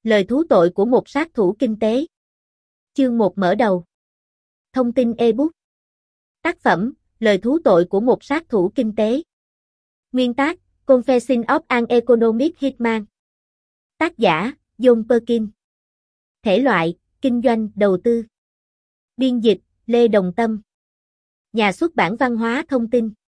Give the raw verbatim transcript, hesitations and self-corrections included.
Lời thú tội của một sát thủ kinh tế. Chương một mở đầu. Thông tin ebook. Tác phẩm, Lời thú tội của một sát thủ kinh tế. Nguyên tác, Confession of an Economic Hitman. Tác giả, John Perkins. Thể loại, kinh doanh, đầu tư. Biên dịch, Lê Đồng Tâm. Nhà xuất bản Văn hóa Thông tin.